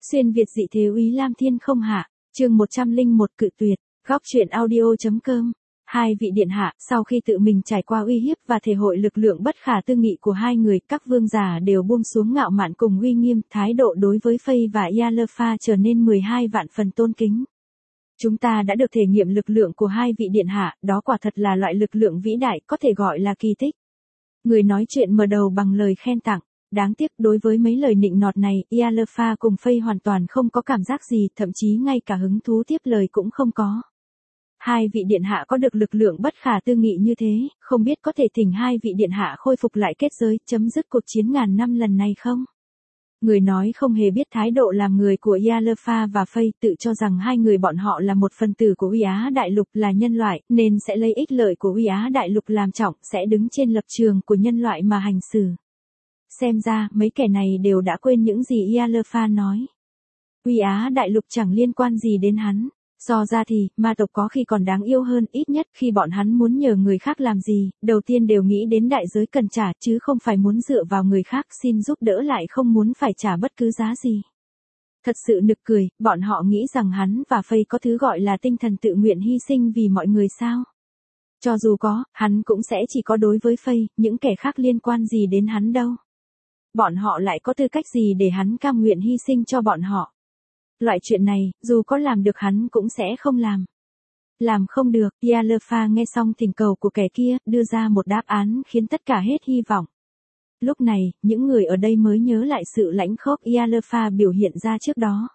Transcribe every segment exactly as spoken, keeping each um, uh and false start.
Xuyên Việt dị thế úy Lam Thiên không hạ, chương một trăm lẻ một cự tuyệt, góc truyện audio.com. Hai vị điện hạ, sau khi tự mình trải qua uy hiếp và thể hội lực lượng bất khả tư nghị của hai người, các vương giả đều buông xuống ngạo mạn cùng uy nghiêm, thái độ đối với Faye và Yalfa trở nên mười hai vạn phần tôn kính. Chúng ta đã được thể nghiệm lực lượng của hai vị điện hạ, đó quả thật là loại lực lượng vĩ đại, có thể gọi là kỳ tích. Người nói chuyện mở đầu bằng lời khen tặng. Đáng tiếc đối với mấy lời nịnh nọt này, Yalfa cùng Faye hoàn toàn không có cảm giác gì, thậm chí ngay cả hứng thú tiếp lời cũng không có. Hai vị điện hạ có được lực lượng bất khả tư nghị như thế, không biết có thể thỉnh hai vị điện hạ khôi phục lại kết giới, chấm dứt cuộc chiến ngàn năm lần này không? Người nói không hề biết thái độ làm người của Yalfa và Faye, tự cho rằng hai người bọn họ là một phần tử của Uy Á Đại Lục, là nhân loại, nên sẽ lấy ích lợi của Uy Á Đại Lục làm trọng, sẽ đứng trên lập trường của nhân loại mà hành xử. Xem ra, mấy kẻ này đều đã quên những gì Yalfa nói. Uy Á Đại Lục chẳng liên quan gì đến hắn. So ra thì, ma tộc có khi còn đáng yêu hơn, ít nhất khi bọn hắn muốn nhờ người khác làm gì, đầu tiên đều nghĩ đến đại giới cần trả, chứ không phải muốn dựa vào người khác xin giúp đỡ lại không muốn phải trả bất cứ giá gì. Thật sự nực cười, bọn họ nghĩ rằng hắn và Faye có thứ gọi là tinh thần tự nguyện hy sinh vì mọi người sao? Cho dù có, hắn cũng sẽ chỉ có đối với Faye, những kẻ khác liên quan gì đến hắn đâu. Bọn họ lại có tư cách gì để hắn cam nguyện hy sinh cho bọn họ? Loại chuyện này, dù có làm được hắn cũng sẽ không làm. Làm không được, Yalfa nghe xong thỉnh cầu của kẻ kia, đưa ra một đáp án khiến tất cả hết hy vọng. Lúc này, những người ở đây mới nhớ lại sự lãnh khốc Yalfa biểu hiện ra trước đó.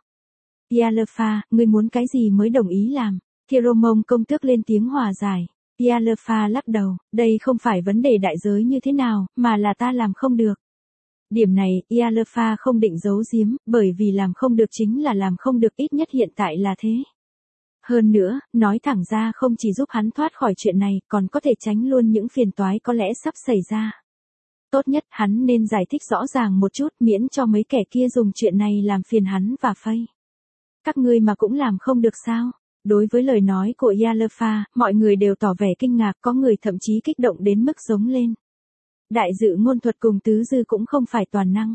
Yalfa, ngươi muốn cái gì mới đồng ý làm? Thieromong công tước lên tiếng hòa giải. Yalfa lắc đầu, đây không phải vấn đề đại giới như thế nào, mà là ta làm không được. Điểm này, Yalfa không định giấu giếm, bởi vì làm không được chính là làm không được, ít nhất hiện tại là thế. Hơn nữa, nói thẳng ra không chỉ giúp hắn thoát khỏi chuyện này, còn có thể tránh luôn những phiền toái có lẽ sắp xảy ra. Tốt nhất, hắn nên giải thích rõ ràng một chút, miễn cho mấy kẻ kia dùng chuyện này làm phiền hắn và Faye. Các ngươi mà cũng làm không được sao? Đối với lời nói của Yalfa, mọi người đều tỏ vẻ kinh ngạc, có người thậm chí kích động đến mức giống lên. Đại dự ngôn thuật cùng tứ dư cũng không phải toàn năng.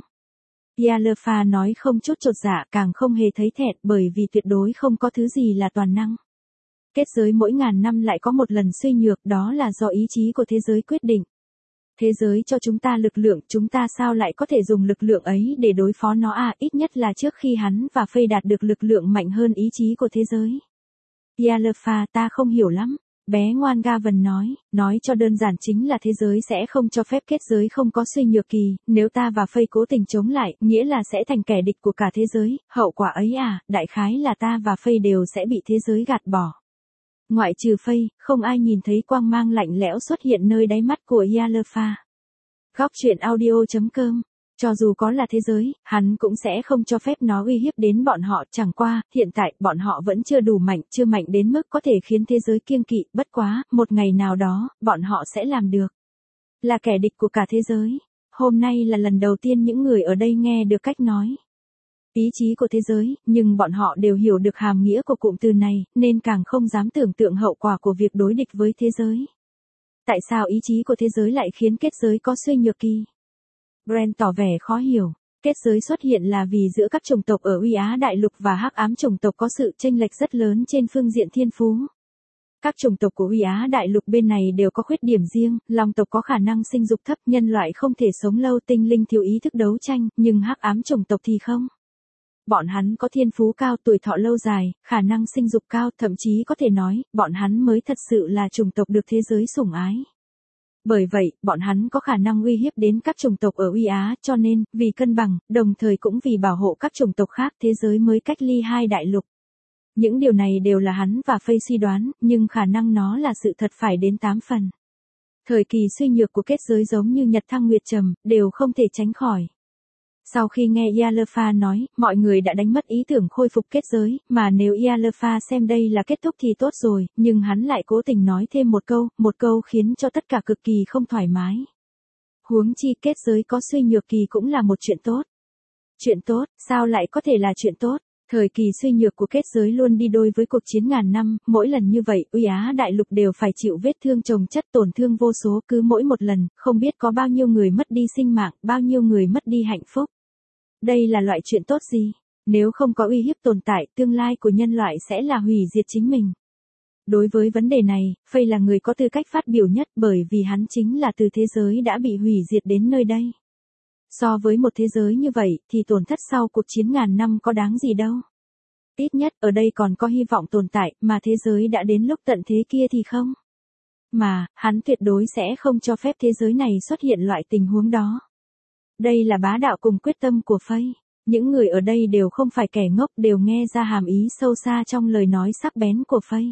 Yalfa nói không chút chột dạ, càng không hề thấy thẹn, bởi vì tuyệt đối không có thứ gì là toàn năng. Kết giới mỗi ngàn năm lại có một lần suy nhược, đó là do ý chí của thế giới quyết định. Thế giới cho chúng ta lực lượng, chúng ta sao lại có thể dùng lực lượng ấy để đối phó nó à, ít nhất là trước khi hắn và Faye đạt được lực lượng mạnh hơn ý chí của thế giới. Yalfa, ta không hiểu lắm. Bé ngoan Gavin nói, nói cho đơn giản chính là thế giới sẽ không cho phép kết giới không có suy nhược kỳ, nếu ta và Faye cố tình chống lại, nghĩa là sẽ thành kẻ địch của cả thế giới, hậu quả ấy à, đại khái là ta và Faye đều sẽ bị thế giới gạt bỏ. Ngoại trừ Faye, không ai nhìn thấy quang mang lạnh lẽo xuất hiện nơi đáy mắt của Yalfa. Góc truyện audio.com. Cho dù có là thế giới, hắn cũng sẽ không cho phép nó uy hiếp đến bọn họ, chẳng qua, hiện tại, bọn họ vẫn chưa đủ mạnh, chưa mạnh đến mức có thể khiến thế giới kiêng kỵ, bất quá, một ngày nào đó, bọn họ sẽ làm được. Là kẻ địch của cả thế giới. Hôm nay là lần đầu tiên những người ở đây nghe được cách nói. Ý chí của thế giới, nhưng bọn họ đều hiểu được hàm nghĩa của cụm từ này, nên càng không dám tưởng tượng hậu quả của việc đối địch với thế giới. Tại sao ý chí của thế giới lại khiến kết giới có suy nhược kỳ? Brent tỏ vẻ khó hiểu. Kết giới xuất hiện là vì giữa các chủng tộc ở Uy Á Đại Lục và Hắc Ám chủng tộc có sự chênh lệch rất lớn trên phương diện thiên phú. Các chủng tộc của Uy Á Đại Lục bên này đều có khuyết điểm riêng, Long tộc có khả năng sinh dục thấp, nhân loại không thể sống lâu, tinh linh thiếu ý thức đấu tranh, nhưng Hắc Ám chủng tộc thì không. Bọn hắn có thiên phú cao, tuổi thọ lâu dài, khả năng sinh dục cao, thậm chí có thể nói, bọn hắn mới thật sự là chủng tộc được thế giới sủng ái. Bởi vậy, bọn hắn có khả năng uy hiếp đến các chủng tộc ở Uy Á, cho nên, vì cân bằng, đồng thời cũng vì bảo hộ các chủng tộc khác, thế giới mới cách ly hai đại lục. Những điều này đều là hắn và Faye suy đoán, nhưng khả năng nó là sự thật phải đến tám phần. Thời kỳ suy nhược của kết giới giống như nhật thăng nguyệt trầm, đều không thể tránh khỏi. Sau khi nghe Yalfa nói, mọi người đã đánh mất ý tưởng khôi phục kết giới, mà nếu Yalfa xem đây là kết thúc thì tốt rồi, nhưng hắn lại cố tình nói thêm một câu, một câu khiến cho tất cả cực kỳ không thoải mái. Huống chi kết giới có suy nhược kỳ cũng là một chuyện tốt. Chuyện tốt, sao lại có thể là chuyện tốt? Thời kỳ suy nhược của kết giới luôn đi đôi với cuộc chiến ngàn năm, mỗi lần như vậy, Uy Á Đại Lục đều phải chịu vết thương chồng chất, tổn thương vô số, cứ mỗi một lần, không biết có bao nhiêu người mất đi sinh mạng, bao nhiêu người mất đi hạnh phúc. Đây là loại chuyện tốt gì? Nếu không có uy hiếp tồn tại, tương lai của nhân loại sẽ là hủy diệt chính mình. Đối với vấn đề này, Faye là người có tư cách phát biểu nhất bởi vì hắn chính là từ thế giới đã bị hủy diệt đến nơi đây. So với một thế giới như vậy thì tổn thất sau cuộc chiến ngàn năm có đáng gì đâu. Ít nhất ở đây còn có hy vọng tồn tại, mà thế giới đã đến lúc tận thế kia thì không. Mà, hắn tuyệt đối sẽ không cho phép thế giới này xuất hiện loại tình huống đó. Đây là bá đạo cùng quyết tâm của Faye. Những người ở đây đều không phải kẻ ngốc, đều nghe ra hàm ý sâu xa trong lời nói sắc bén của Faye.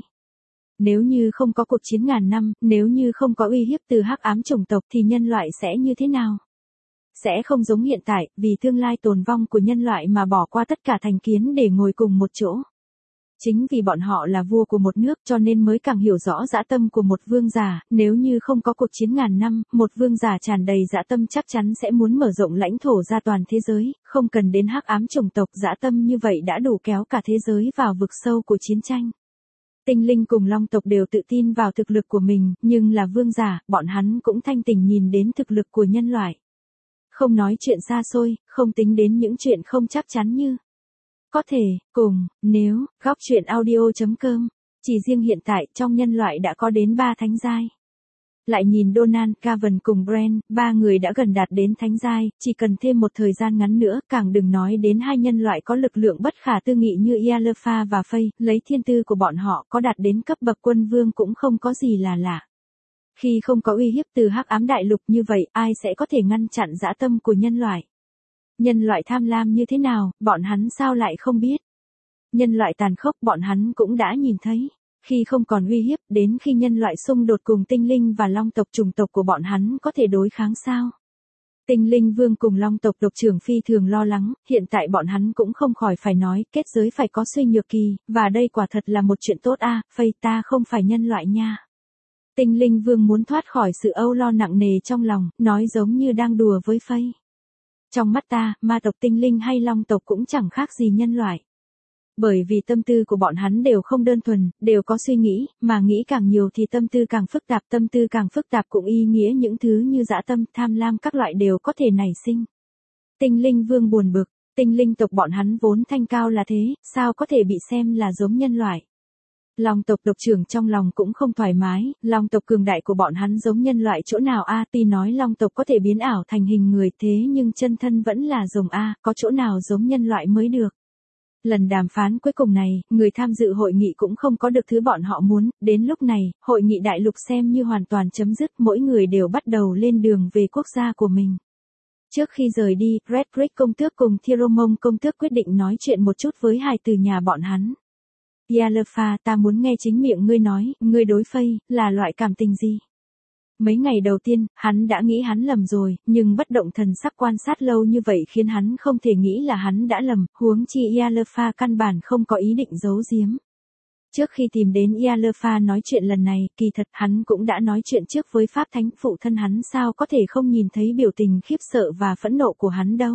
Nếu như không có cuộc chiến ngàn năm, nếu như không có uy hiếp từ hắc ám chủng tộc thì nhân loại sẽ như thế nào? Sẽ không giống hiện tại, vì tương lai tồn vong của nhân loại mà bỏ qua tất cả thành kiến để ngồi cùng một chỗ. Chính vì bọn họ là vua của một nước cho nên mới càng hiểu rõ dã tâm của một vương giả, nếu như không có cuộc chiến ngàn năm, một vương giả tràn đầy dã tâm chắc chắn sẽ muốn mở rộng lãnh thổ ra toàn thế giới, không cần đến hắc ám chủng tộc, dã tâm như vậy đã đủ kéo cả thế giới vào vực sâu của chiến tranh. Tinh linh cùng long tộc đều tự tin vào thực lực của mình, nhưng là vương giả, bọn hắn cũng thanh tỉnh nhìn đến thực lực của nhân loại. Không nói chuyện xa xôi, không tính đến những chuyện không chắc chắn như có thể, cùng, nếu, góc truyện audio chấm com. Chỉ riêng hiện tại trong nhân loại đã có đến ba thánh giai. Lại nhìn Donald, Cavan cùng Brent, ba người đã gần đạt đến thánh giai, chỉ cần thêm một thời gian ngắn nữa, càng đừng nói đến hai nhân loại có lực lượng bất khả tư nghị như Ialfa và Faye, lấy thiên tư của bọn họ có đạt đến cấp bậc quân vương cũng không có gì là lạ. Khi không có uy hiếp từ hắc ám đại lục như vậy, ai sẽ có thể ngăn chặn dã tâm của nhân loại? Nhân loại tham lam như thế nào, bọn hắn sao lại không biết? Nhân loại tàn khốc bọn hắn cũng đã nhìn thấy. Khi không còn uy hiếp, đến khi nhân loại xung đột cùng tinh linh và long tộc chủng tộc của bọn hắn có thể đối kháng sao? Tinh linh vương cùng long tộc tộc trưởng phi thường lo lắng, hiện tại bọn hắn cũng không khỏi phải nói, kết giới phải có suy nhược kỳ, và đây quả thật là một chuyện tốt a, à, Faye ta không phải nhân loại nha. Tinh linh vương muốn thoát khỏi sự âu lo nặng nề trong lòng, nói giống như đang đùa với Faye. Trong mắt ta, ma tộc tinh linh hay long tộc cũng chẳng khác gì nhân loại. Bởi vì tâm tư của bọn hắn đều không đơn thuần, đều có suy nghĩ, mà nghĩ càng nhiều thì tâm tư càng phức tạp, tâm tư càng phức tạp cũng ý nghĩa những thứ như dã tâm, tham lam các loại đều có thể nảy sinh. Tinh linh vương buồn bực, tinh linh tộc bọn hắn vốn thanh cao là thế, sao có thể bị xem là giống nhân loại. Long tộc tộc trưởng trong lòng cũng không thoải mái, long tộc cường đại của bọn hắn giống nhân loại chỗ nào a, tuy nói long tộc có thể biến ảo thành hình người thế nhưng chân thân vẫn là rồng a, có chỗ nào giống nhân loại mới được. Lần đàm phán cuối cùng này, người tham dự hội nghị cũng không có được thứ bọn họ muốn, đến lúc này, hội nghị đại lục xem như hoàn toàn chấm dứt, mỗi người đều bắt đầu lên đường về quốc gia của mình. Trước khi rời đi, Redrick công tước cùng Thiromong công tước quyết định nói chuyện một chút với hài từ nhà bọn hắn. Ialfa, ta muốn nghe chính miệng ngươi nói, ngươi đối Faye, là loại cảm tình gì? Mấy ngày đầu tiên, hắn đã nghĩ hắn lầm rồi, nhưng bất động thần sắc quan sát lâu như vậy khiến hắn không thể nghĩ là hắn đã lầm, huống chi Ialfa căn bản không có ý định giấu giếm. Trước khi tìm đến Ialfa nói chuyện lần này, kỳ thật hắn cũng đã nói chuyện trước với Pháp Thánh, phụ thân hắn sao có thể không nhìn thấy biểu tình khiếp sợ và phẫn nộ của hắn đâu.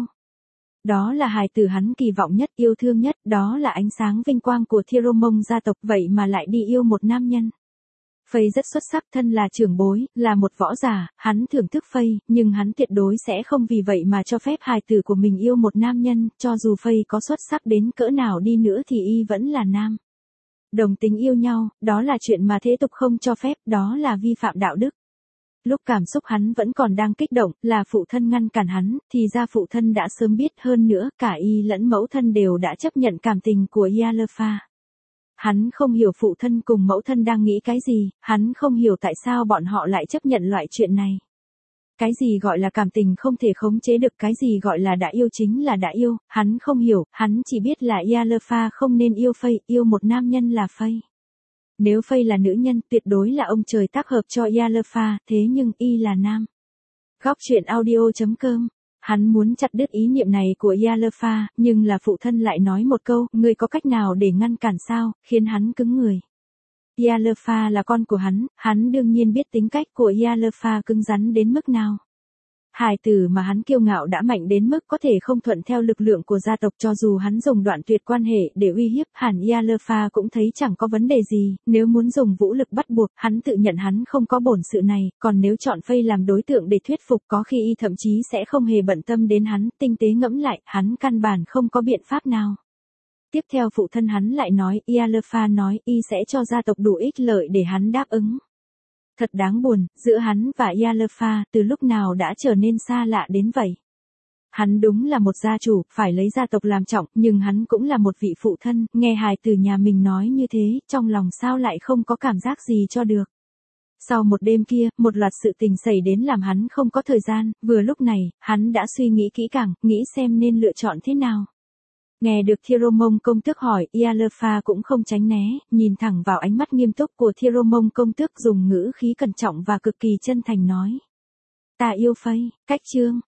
Đó là hài tử hắn kỳ vọng nhất, yêu thương nhất, đó là ánh sáng vinh quang của Thiromong gia tộc, vậy mà lại đi yêu một nam nhân. Faye rất xuất sắc, thân là trưởng bối, là một võ giả, hắn thưởng thức Faye, nhưng hắn tuyệt đối sẽ không vì vậy mà cho phép hài tử của mình yêu một nam nhân, cho dù Faye có xuất sắc đến cỡ nào đi nữa thì y vẫn là nam. Đồng tính yêu nhau, đó là chuyện mà thế tục không cho phép, đó là vi phạm đạo đức. Lúc cảm xúc hắn vẫn còn đang kích động, là phụ thân ngăn cản hắn, thì ra phụ thân đã sớm biết, hơn nữa, cả y lẫn mẫu thân đều đã chấp nhận cảm tình của Ialfa. Hắn không hiểu phụ thân cùng mẫu thân đang nghĩ cái gì, hắn không hiểu tại sao bọn họ lại chấp nhận loại chuyện này. Cái gì gọi là cảm tình không thể khống chế được, cái gì gọi là đã yêu chính là đã yêu, hắn không hiểu, hắn chỉ biết là Ialfa không nên yêu Faye, yêu một nam nhân là Faye. Nếu Faye là nữ nhân, tuyệt đối là ông trời tác hợp cho Ialfa, thế nhưng y là nam. Góc truyện audio chấm com. Hắn muốn chặt đứt ý niệm này của Ialfa, nhưng là phụ thân lại nói một câu, ngươi có cách nào để ngăn cản sao, khiến hắn cứng người. Ialfa là con của hắn, hắn đương nhiên biết tính cách của Ialfa cứng rắn đến mức nào. Hài tử mà hắn kiêu ngạo đã mạnh đến mức có thể không thuận theo lực lượng của gia tộc, cho dù hắn dùng đoạn tuyệt quan hệ để uy hiếp, hẳn Ialfa cũng thấy chẳng có vấn đề gì, nếu muốn dùng vũ lực bắt buộc, hắn tự nhận hắn không có bổn sự này, còn nếu chọn Faye làm đối tượng để thuyết phục có khi y thậm chí sẽ không hề bận tâm đến hắn, tinh tế ngẫm lại, hắn căn bản không có biện pháp nào. Tiếp theo phụ thân hắn lại nói, Ialfa nói y sẽ cho gia tộc đủ ích lợi để hắn đáp ứng. Thật đáng buồn, giữa hắn và Ialfa từ lúc nào đã trở nên xa lạ đến vậy. Hắn đúng là một gia chủ, phải lấy gia tộc làm trọng, nhưng hắn cũng là một vị phụ thân, nghe hài tử nhà mình nói như thế, trong lòng sao lại không có cảm giác gì cho được. Sau một đêm kia, một loạt sự tình xảy đến làm hắn không có thời gian, vừa lúc này, hắn đã suy nghĩ kỹ càng, nghĩ xem nên lựa chọn thế nào. Nghe được Thieromong công tước hỏi, Ialfa cũng không tránh né, nhìn thẳng vào ánh mắt nghiêm túc của Thieromong công tước dùng ngữ khí cẩn trọng và cực kỳ chân thành nói. Ta yêu Phây, cách chương,